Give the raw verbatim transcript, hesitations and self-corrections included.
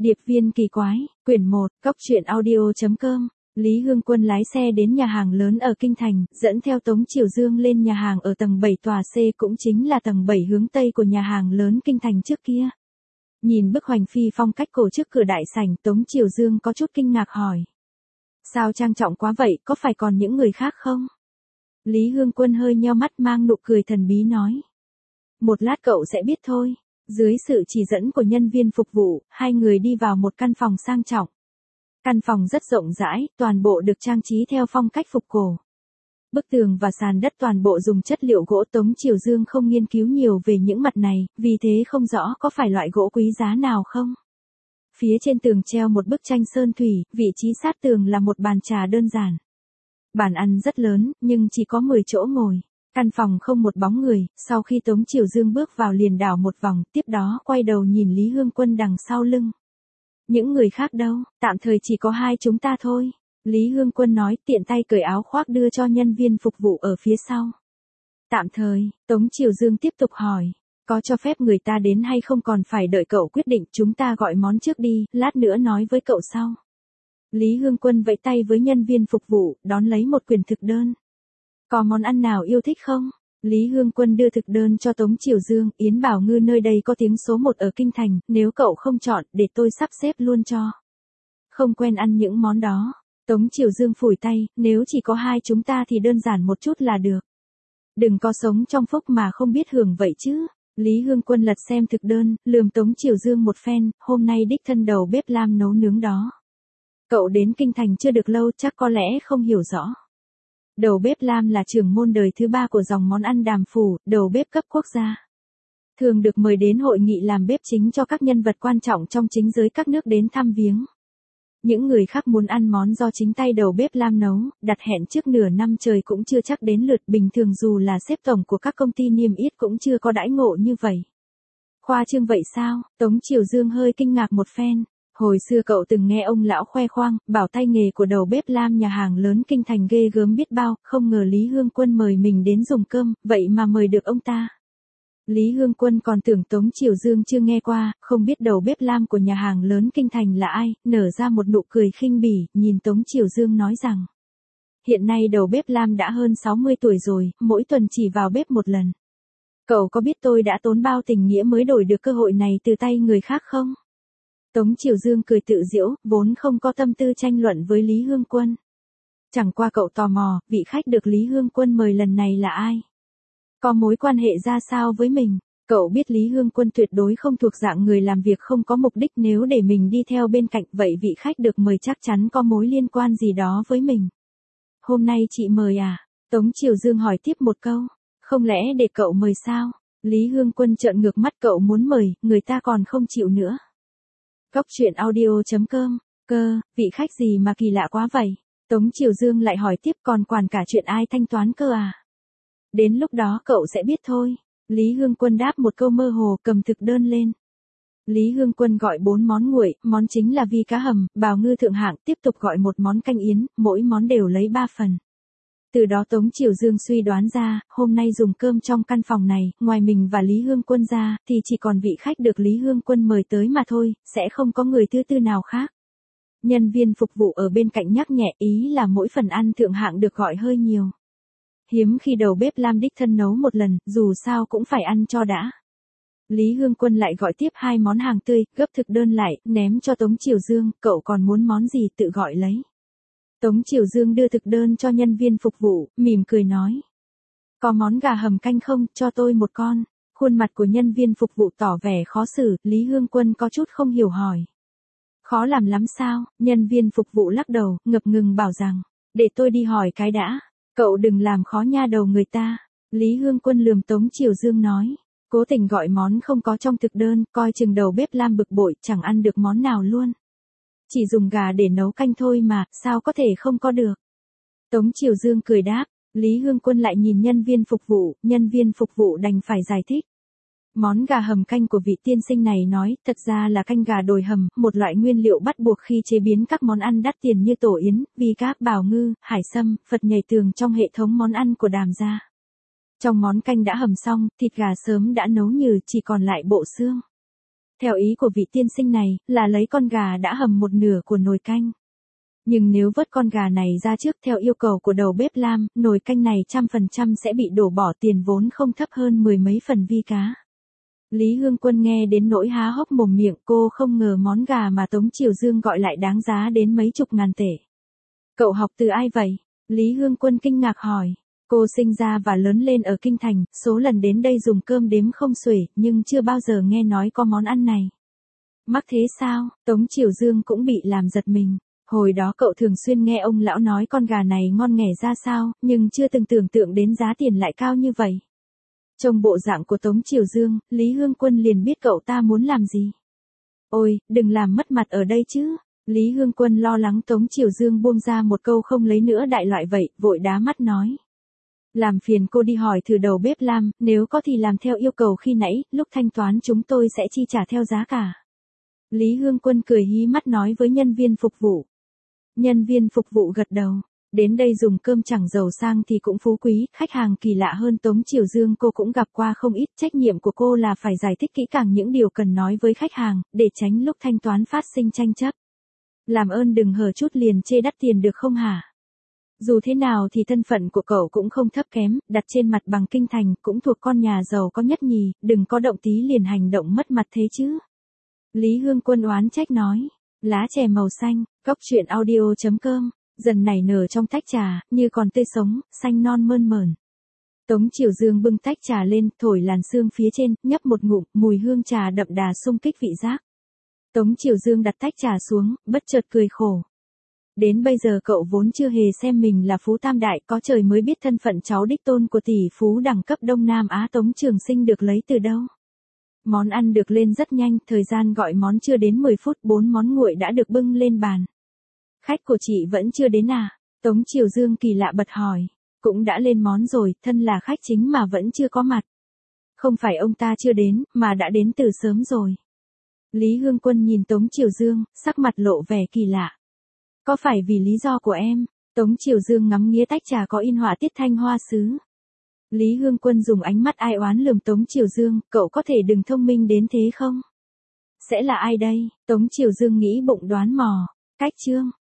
Điệp viên kỳ quái, quyển một, cốc truyện audio.com. Lý Hương Quân lái xe đến nhà hàng lớn ở Kinh Thành, dẫn theo Tống Triều Dương lên nhà hàng ở tầng bảy tòa C, cũng chính là tầng bảy hướng Tây của nhà hàng lớn Kinh Thành trước kia. Nhìn bức hoành phi phong cách cổ trước cửa đại sảnh, Tống Triều Dương có chút kinh ngạc hỏi. Sao trang trọng quá vậy, có phải còn những người khác không? Lý Hương Quân hơi nheo mắt mang nụ cười thần bí nói. Một lát cậu sẽ biết thôi. Dưới sự chỉ dẫn của nhân viên phục vụ, hai người đi vào một căn phòng sang trọng. Căn phòng rất rộng rãi, toàn bộ được trang trí theo phong cách phục cổ. Bức tường và sàn đất toàn bộ dùng chất liệu gỗ. Tống Triều Dương không nghiên cứu nhiều về những mặt này, vì thế không rõ có phải loại gỗ quý giá nào không. Phía trên tường treo một bức tranh sơn thủy, vị trí sát tường là một bàn trà đơn giản. Bàn ăn rất lớn, nhưng chỉ có mười chỗ ngồi. Căn phòng không một bóng người, sau khi Tống Triều Dương bước vào liền đảo một vòng, tiếp đó quay đầu nhìn Lý Hương Quân đằng sau lưng. Những người khác đâu, tạm thời chỉ có hai chúng ta thôi. Lý Hương Quân nói, tiện tay cởi áo khoác đưa cho nhân viên phục vụ ở phía sau. Tạm thời, Tống Triều Dương tiếp tục hỏi, có cho phép người ta đến hay không, còn phải đợi cậu quyết định, chúng ta gọi món trước đi, lát nữa nói với cậu sau. Lý Hương Quân vẫy tay với nhân viên phục vụ, đón lấy một quyển thực đơn. Có món ăn nào yêu thích không? Lý Hương Quân đưa thực đơn cho Tống Triều Dương, Yến Bảo Ngư nơi đây có tiếng số một ở Kinh Thành, nếu cậu không chọn, để tôi sắp xếp luôn cho. Không quen ăn những món đó. Tống Triều Dương phủi tay, nếu chỉ có hai chúng ta thì đơn giản một chút là được. Đừng có sống trong phúc mà không biết hưởng vậy chứ. Lý Hương Quân lật xem thực đơn, lườm Tống Triều Dương một phen, hôm nay đích thân đầu bếp Lam nấu nướng đó. Cậu đến Kinh Thành chưa được lâu, chắc có lẽ không hiểu rõ. Đầu bếp Lam là trưởng môn đời thứ ba của dòng món ăn Đàm Phủ, đầu bếp cấp quốc gia. Thường được mời đến hội nghị làm bếp chính cho các nhân vật quan trọng trong chính giới các nước đến thăm viếng. Những người khác muốn ăn món do chính tay đầu bếp Lam nấu, đặt hẹn trước nửa năm trời cũng chưa chắc đến lượt, bình thường dù là xếp tổng của các công ty niêm yết cũng chưa có đãi ngộ như vậy. Khoa trương vậy sao? Tống Triều Dương hơi kinh ngạc một phen. Hồi xưa cậu từng nghe ông lão khoe khoang, bảo tay nghề của đầu bếp Lam nhà hàng lớn Kinh Thành ghê gớm biết bao, không ngờ Lý Hương Quân mời mình đến dùng cơm, vậy mà mời được ông ta. Lý Hương Quân còn tưởng Tống Triều Dương chưa nghe qua, không biết đầu bếp Lam của nhà hàng lớn Kinh Thành là ai, nở ra một nụ cười khinh bỉ, nhìn Tống Triều Dương nói rằng. Hiện nay đầu bếp Lam đã hơn sáu mươi tuổi rồi, mỗi tuần chỉ vào bếp một lần. Cậu có biết tôi đã tốn bao tình nghĩa mới đổi được cơ hội này từ tay người khác không? Tống Triều Dương cười tự giễu, vốn không có tâm tư tranh luận với Lý Hương Quân. Chẳng qua cậu tò mò, vị khách được Lý Hương Quân mời lần này là ai? Có mối quan hệ ra sao với mình? Cậu biết Lý Hương Quân tuyệt đối không thuộc dạng người làm việc không có mục đích, nếu để mình đi theo bên cạnh, vậy vị khách được mời chắc chắn có mối liên quan gì đó với mình. Hôm nay chị mời à? Tống Triều Dương hỏi tiếp một câu. Không lẽ để cậu mời sao? Lý Hương Quân trợn ngược mắt, cậu muốn mời, người ta còn không chịu nữa. Cốc truyện audio.com, cơ, vị khách gì mà kỳ lạ quá vậy? Tống Triều Dương lại hỏi tiếp, còn quản cả chuyện ai thanh toán cơ à? Đến lúc đó cậu sẽ biết thôi. Lý Hương Quân đáp một câu mơ hồ, cầm thực đơn lên. Lý Hương Quân gọi bốn món nguội, món chính là vi cá hầm, bào ngư thượng hạng, tiếp tục gọi một món canh yến, mỗi món đều lấy ba phần. Từ đó Tống Triều Dương suy đoán ra, hôm nay dùng cơm trong căn phòng này, ngoài mình và Lý Hương Quân ra, thì chỉ còn vị khách được Lý Hương Quân mời tới mà thôi, sẽ không có người thứ tư nào khác. Nhân viên phục vụ ở bên cạnh nhắc nhẹ, ý là mỗi phần ăn thượng hạng được gọi hơi nhiều. Hiếm khi đầu bếp Lam đích thân nấu một lần, dù sao cũng phải ăn cho đã. Lý Hương Quân lại gọi tiếp hai món hàng tươi, gấp thực đơn lại, ném cho Tống Triều Dương, cậu còn muốn món gì tự gọi lấy. Tống Triều Dương đưa thực đơn cho nhân viên phục vụ, mỉm cười nói. Có món gà hầm canh không, cho tôi một con. Khuôn mặt của nhân viên phục vụ tỏ vẻ khó xử, Lý Hương Quân có chút không hiểu hỏi. Khó làm lắm sao? Nhân viên phục vụ lắc đầu, ngập ngừng bảo rằng, để tôi đi hỏi cái đã. Cậu đừng làm khó nha đầu người ta. Lý Hương Quân lườm Tống Triều Dương nói. Cố tình gọi món không có trong thực đơn, coi chừng đầu bếp Lam bực bội, chẳng ăn được món nào luôn. Chỉ dùng gà để nấu canh thôi mà, sao có thể không có được. Tống Triều Dương cười đáp, Lý Hương Quân lại nhìn nhân viên phục vụ, nhân viên phục vụ đành phải giải thích. Món gà hầm canh của vị tiên sinh này nói, thật ra là canh gà đồi hầm, một loại nguyên liệu bắt buộc khi chế biến các món ăn đắt tiền như tổ yến, vi cá, bào ngư, hải sâm, Phật nhảy tường trong hệ thống món ăn của Đàm gia. Trong món canh đã hầm xong, thịt gà sớm đã nấu nhừ, chỉ còn lại bộ xương. Theo ý của vị tiên sinh này, là lấy con gà đã hầm một nửa của nồi canh. Nhưng nếu vớt con gà này ra trước theo yêu cầu của đầu bếp Lam, nồi canh này trăm phần trăm sẽ bị đổ bỏ, tiền vốn không thấp hơn mười mấy phần vi cá. Lý Hương Quân nghe đến nỗi há hốc mồm miệng, cô không ngờ món gà mà Tống Triều Dương gọi lại đáng giá đến mấy chục ngàn tệ. Cậu học từ ai vậy? Lý Hương Quân kinh ngạc hỏi. Cô sinh ra và lớn lên ở Kinh Thành, số lần đến đây dùng cơm đếm không xuể, nhưng chưa bao giờ nghe nói có món ăn này. Mắc thế sao? Tống Triều Dương cũng bị làm giật mình. Hồi đó cậu thường xuyên nghe ông lão nói con gà này ngon nghẻ ra sao, nhưng chưa từng tưởng tượng đến giá tiền lại cao như vậy. Trong bộ dạng của Tống Triều Dương, Lý Hương Quân liền biết cậu ta muốn làm gì. Ôi, đừng làm mất mặt ở đây chứ. Lý Hương Quân lo lắng Tống Triều Dương buông ra một câu không lấy nữa đại loại vậy, vội đá mắt nói. Làm phiền cô đi hỏi thử đầu bếp Lam, nếu có thì làm theo yêu cầu khi nãy, lúc thanh toán chúng tôi sẽ chi trả theo giá cả. Lý Hương Quân cười hí mắt nói với nhân viên phục vụ. Nhân viên phục vụ gật đầu. Đến đây dùng cơm chẳng giàu sang thì cũng phú quý, khách hàng kỳ lạ hơn Tống Triều Dương cô cũng gặp qua không ít, trách nhiệm của cô là phải giải thích kỹ càng những điều cần nói với khách hàng, để tránh lúc thanh toán phát sinh tranh chấp. Làm ơn đừng hở chút liền chê đắt tiền được không hả? Dù thế nào thì thân phận của cậu cũng không thấp kém, đặt trên mặt bằng Kinh Thành, cũng thuộc con nhà giàu có nhất nhì, đừng có động tí liền hành động mất mặt thế chứ. Lý Hương Quân oán trách nói. Lá chè màu xanh, góc truyện audio chấm com, dần nảy nở trong tách trà, như còn tươi sống, xanh non mơn mởn. Tống Triều Dương bưng tách trà lên, thổi làn sương phía trên, nhấp một ngụm, mùi hương trà đậm đà xung kích vị giác. Tống Triều Dương đặt tách trà xuống, bất chợt cười khổ. Đến bây giờ cậu vốn chưa hề xem mình là phú tam đại, có trời mới biết thân phận cháu đích tôn của tỷ phú đẳng cấp Đông Nam Á Tống Trường Sinh được lấy từ đâu. Món ăn được lên rất nhanh, thời gian gọi món chưa đến mười phút, bốn món nguội đã được bưng lên bàn. Khách của chị vẫn chưa đến à? Tống Triều Dương kỳ lạ bật hỏi. Cũng đã lên món rồi, thân là khách chính mà vẫn chưa có mặt. Không phải ông ta chưa đến, mà đã đến từ sớm rồi. Lý Hương Quân nhìn Tống Triều Dương, sắc mặt lộ vẻ kỳ lạ. Có phải vì lý do của em? Tống Triều Dương ngắm nghía tách trà có in họa tiết thanh hoa sứ. Lý Hương Quân dùng ánh mắt ai oán lườm Tống Triều Dương, cậu có thể đừng thông minh đến thế không? Sẽ là ai đây? Tống Triều Dương nghĩ bụng đoán mò. Cách chương.